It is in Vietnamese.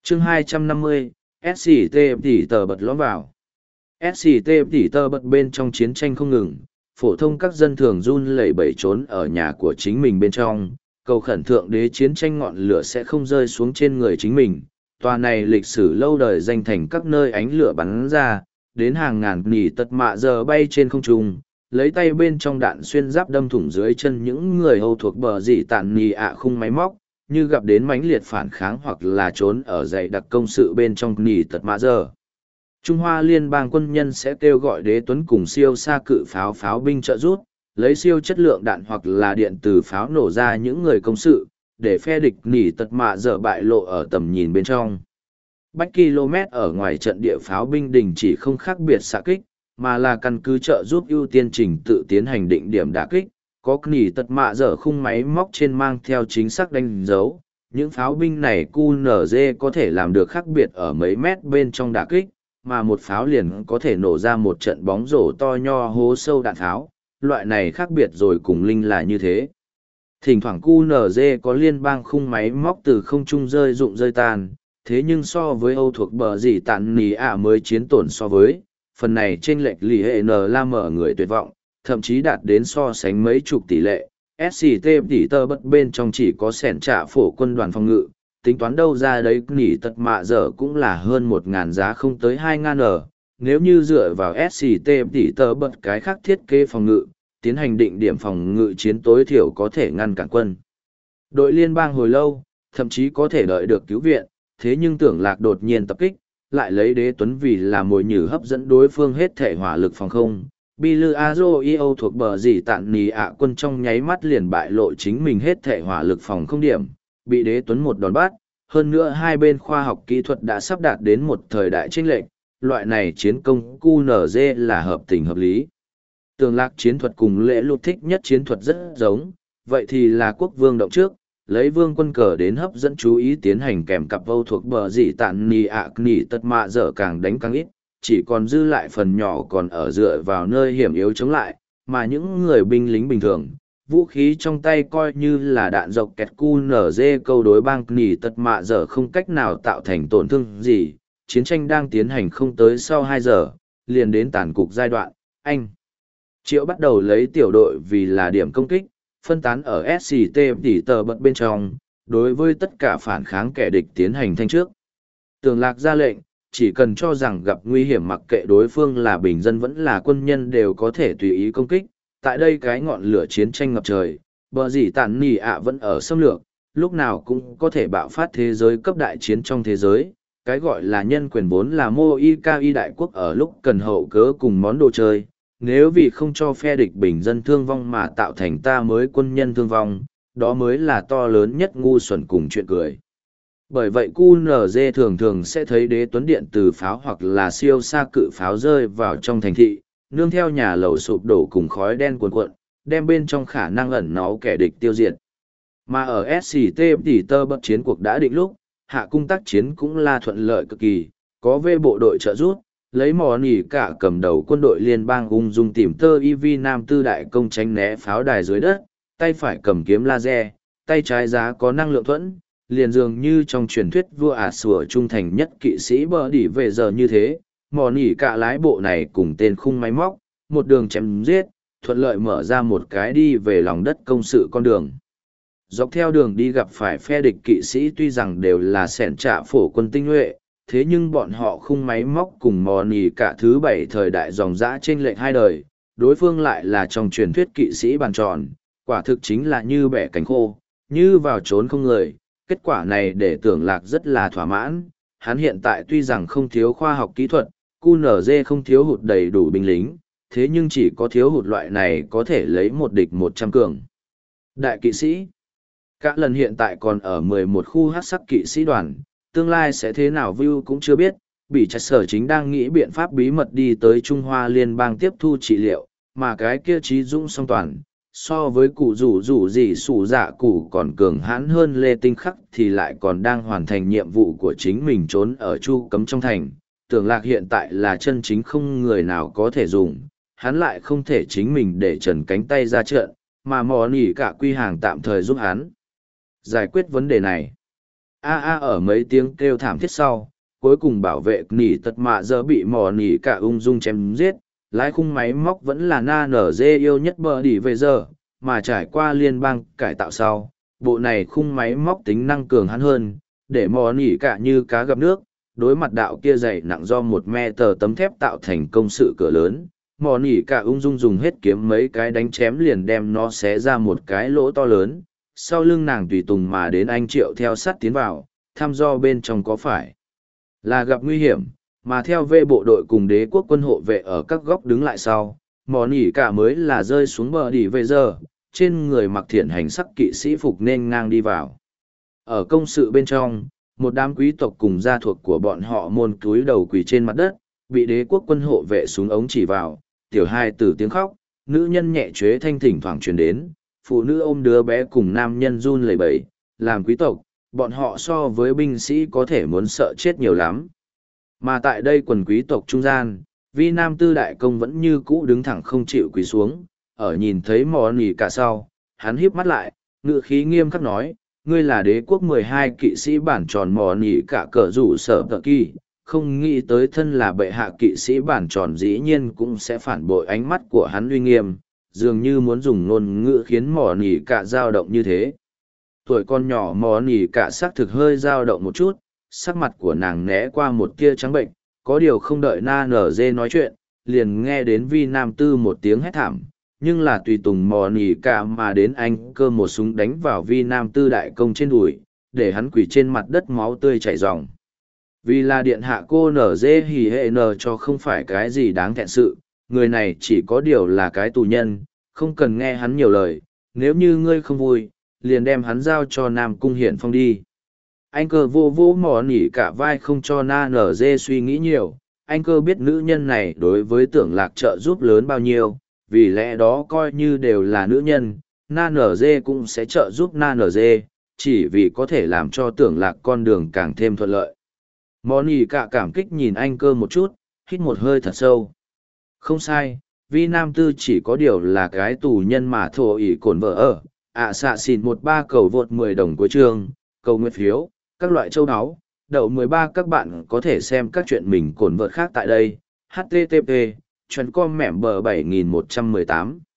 Chương 250, SCT tỉ tờ bật lõm vào. SCT tỉ tờ bật bên trong chiến tranh không ngừng, phổ thông các dân thường run lẩy bẩy trốn ở nhà của chính mình bên trong, cầu khẩn thượng đế chiến tranh ngọn lửa sẽ không rơi xuống trên người chính mình. Tòa này lịch sử lâu đời danh thành các nơi ánh lửa bắn ra, đến hàng ngàn nỉ tật mạ giờ bay trên không trung, lấy tay bên trong đạn xuyên giáp đâm thủng dưới chân những người hầu thuộc bờ dì tàn nỉ ạ khung máy móc, như gặp đến mãnh liệt phản kháng hoặc là trốn ở dãy đặc công sự bên trong nỉ tật mạ giờ. Trung Hoa Liên bang quân nhân sẽ kêu gọi đế tuấn cùng siêu xa cự pháo binh trợ giúp, lấy siêu chất lượng đạn hoặc là điện từ pháo nổ ra những người công sự, để phe địch nỉ tật mạ dở bại lộ ở tầm nhìn bên trong. Bách km ở ngoài trận địa pháo binh đình chỉ không khác biệt xạ kích, mà là căn cứ trợ giúp ưu tiên trình tự tiến hành định điểm đả kích, có nỉ tật mạ dở khung máy móc trên mang theo chính xác đánh dấu. Những pháo binh này QNZ có thể làm được khác biệt ở mấy mét bên trong đả kích, mà một pháo liền có thể nổ ra một trận bóng rổ to nho hố sâu đạn pháo. Loại này khác biệt rồi cùng linh là như thế. Thỉnh thoảng QNZ có liên bang khung máy móc từ không trung rơi rụng rơi tan, thế nhưng so với Âu thuộc bờ gì tàn nỉ ạ mới chiến tổn so với, phần này chênh lệch lì hệ N la mở người tuyệt vọng, thậm chí đạt đến so sánh mấy chục tỷ lệ. SCT tỉ tơ bất bên trong chỉ có sẻn trả phổ quân đoàn phòng ngự, tính toán đâu ra đấy nỉ tật mạ dở cũng là hơn 1.000 giá không tới 2.000 ở. Nếu như dựa vào SCT tỉ tơ bất cái khác thiết kế phòng ngự, tiến hành định điểm phòng ngự chiến tối thiểu có thể ngăn cản quân đội liên bang hồi lâu, thậm chí có thể đợi được cứu viện, thế nhưng tưởng lạc đột nhiên tập kích, lại lấy đế tuấn vì là mồi nhử hấp dẫn đối phương hết thể hỏa lực phòng không. Bilu Azo thuộc bờ dì tạn nì ạ quân trong nháy mắt liền bại lộ chính mình hết thể hỏa lực phòng không điểm, bị đế tuấn một đòn bắt. Hơn nữa hai bên khoa học kỹ thuật đã sắp đạt đến một thời đại chênh lệch, loại này chiến công QNZ là hợp tình hợp lý. Tường lạc chiến thuật cùng lễ lụt thích nhất chiến thuật rất giống, vậy thì là quốc vương động trước, lấy vương quân cờ đến hấp dẫn chú ý tiến hành kèm cặp Âu thuộc bờ dì tạn nì ạ nỉ tật mạ dở càng đánh càng ít, chỉ còn dư lại phần nhỏ còn ở dựa vào nơi hiểm yếu chống lại, mà những người binh lính bình thường, vũ khí trong tay coi như là đạn dọc kẹt QNZ câu đối bang nỉ tật mạ dở không cách nào tạo thành tổn thương gì, chiến tranh đang tiến hành không tới sau 2 giờ, liền đến tàn cục giai đoạn, anh. Triệu bắt đầu lấy tiểu đội vì là điểm công kích, phân tán ở SCT tỉ tờ bật bên trong, đối với tất cả phản kháng kẻ địch tiến hành thanh trước. Tường lạc ra lệnh, chỉ cần cho rằng gặp nguy hiểm mặc kệ đối phương là bình dân vẫn là quân nhân đều có thể tùy ý công kích. Tại đây cái ngọn lửa chiến tranh ngập trời, bờ dì tàn nỉ ạ vẫn ở xâm lược, lúc nào cũng có thể bạo phát thế giới cấp đại chiến trong thế giới. Cái gọi là nhân quyền vốn là mô y ca y đại quốc ở lúc cần hậu cớ cùng món đồ chơi. Nếu vì không cho phe địch bình dân thương vong mà tạo thành ta mới quân nhân thương vong, đó mới là to lớn nhất ngu xuẩn cùng chuyện cười. Bởi vậy QNZ thường thường sẽ thấy đế tuấn điện từ pháo hoặc là siêu xa cự pháo rơi vào trong thành thị, nương theo nhà lầu sụp đổ cùng khói đen cuồn cuộn, đem bên trong khả năng ẩn náu kẻ địch tiêu diệt. Mà ở SCT tỉ tơ bất chiến cuộc đã định lúc, hạ cung tác chiến cũng là thuận lợi cực kỳ, có về bộ đội trợ giúp, lấy mò nỉ cả cầm đầu quân đội liên bang ung dung tìm tơ IV Nam Tư đại công tránh né pháo đài dưới đất, tay phải cầm kiếm laser, tay trái giá có năng lượng thuẫn, liền dường như trong truyền thuyết vua sủa trung thành nhất kỵ sĩ bờ đỉ về giờ như thế, mò nỉ cả lái bộ này cùng tên khung máy móc, một đường chém giết, thuận lợi mở ra một cái đi về lòng đất công sự con đường. Dọc theo đường đi gặp phải phe địch kỵ sĩ tuy rằng đều là sẻn trả phổ quân tinh nhuệ, thế nhưng bọn họ khung máy móc cùng mò nỉ cả thứ 7 thời đại dòng dã trên lệch 2 đời, đối phương lại là trong truyền thuyết kỵ sĩ bàn tròn, quả thực chính là như bẻ cánh khô, như vào trốn không người. Kết quả này để tưởng lạc rất là thỏa mãn, hắn hiện tại tuy rằng không thiếu khoa học kỹ thuật, QNZ không thiếu hụt đầy đủ binh lính, thế nhưng chỉ có thiếu hụt loại này có thể lấy một địch 100 cường. Đại kỵ sĩ, các lần hiện tại còn ở 11 khu hắc sắc kỵ sĩ đoàn, tương lai sẽ thế nào view cũng chưa biết, bị chặt sở chính đang nghĩ biện pháp bí mật đi tới Trung Hoa Liên bang tiếp thu trị liệu, mà cái kia trí dũng song toàn. So với cụ rủ gì sủ dạ cụ còn cường hãn hơn Lê Tinh Khắc thì lại còn đang hoàn thành nhiệm vụ của chính mình trốn ở chu cấm trong thành. Tưởng lạc hiện tại là chân chính không người nào có thể dùng, hắn lại không thể chính mình để trần cánh tay ra trận, mà mò nỉ cả quy hàng tạm thời giúp hắn giải quyết vấn đề này. Ở mấy tiếng kêu thảm thiết sau, cuối cùng bảo vệ nỉ tật mạ giờ bị mò nỉ cả ung dung chém giết, lái khung máy móc vẫn là na nở dê yêu nhất bờ đỉ về giờ, mà trải qua liên bang cải tạo sau, bộ này khung máy móc tính năng cường hắn hơn, để mò nỉ cả như cá gặp nước, đối mặt đạo kia dày nặng do 1 mét tấm thép tạo thành công sự cửa lớn. Mò nỉ cả ung dung dùng hết kiếm mấy cái đánh chém liền đem nó xé ra một cái lỗ to lớn, sau lưng nàng tùy tùng mà đến anh Triệu theo sát tiến vào, thăm dò bên trong có phải là gặp nguy hiểm, mà theo về bộ đội cùng đế quốc quân hộ vệ ở các góc đứng lại sau, mò nỉ cả mới là rơi xuống bờ đỉ về giờ, trên người mặc thiện hành sắc kỵ sĩ phục nên ngang đi vào. Ở công sự bên trong, một đám quý tộc cùng gia thuộc của bọn họ môn cúi đầu quỳ trên mặt đất, bị đế quốc quân hộ vệ súng ống chỉ vào, tiểu hai tử tiếng khóc, nữ nhân nhẹ chế thanh thỉnh thoảng truyền đến, phụ nữ ôm đứa bé cùng nam nhân run lẩy bẩy, làm quý tộc, bọn họ so với binh sĩ có thể muốn sợ chết nhiều lắm. Mà tại đây quần quý tộc trung gian, vi nam tư đại công vẫn như cũ đứng thẳng không chịu quỳ xuống, ở nhìn thấy mò nỉ cả sau, hắn híp mắt lại, ngự khí nghiêm khắc nói, ngươi là đế quốc 12 kỵ sĩ bản tròn mò nỉ cả cờ rủ sở tờ kỳ, không nghĩ tới thân là bệ hạ kỵ sĩ bản tròn dĩ nhiên cũng sẽ phản bội ánh mắt của hắn uy nghiêm, dường như muốn dùng ngôn ngữ khiến mò nỉ cả dao động như thế. Tuổi con nhỏ mò nỉ cả xác thực hơi dao động một chút, sắc mặt của nàng né qua một tia trắng bệnh, có điều không đợi na nở dê nói chuyện, liền nghe đến vi nam tư một tiếng hét thảm, nhưng là tùy tùng mò nỉ cả mà đến anh cơ một súng đánh vào vi nam tư đại công trên đùi, để hắn quỳ trên mặt đất máu tươi chảy ròng. Vì là điện hạ cô nở dê hỉ hệ nở cho không phải cái gì đáng thẹn sự, người này chỉ có điều là cái tù nhân, không cần nghe hắn nhiều lời, nếu như ngươi không vui, liền đem hắn giao cho Nam Cung Hiển Phong đi. Anh cơ vô vô mò nỉ cả vai không cho na nở dê suy nghĩ nhiều, anh cơ biết nữ nhân này đối với tưởng lạc trợ giúp lớn bao nhiêu, vì lẽ đó coi như đều là nữ nhân, na nở dê cũng sẽ trợ giúp na nở dê, chỉ vì có thể làm cho tưởng lạc con đường càng thêm thuận lợi. Mò nỉ cả cảm kích nhìn anh cơ một chút, hít một hơi thật sâu. Không sai, vi nam tư chỉ có điều là cái tù nhân mà thổ ỷ cổn vợ ở, xạ xỉn 13 cầu vượt 10 đồng cuối chương, cầu nguyện phiếu, các loại châu áo, đậu 13 các bạn có thể xem các chuyện mình cổn vợt khác tại đây, http://com mẻm bờ 7118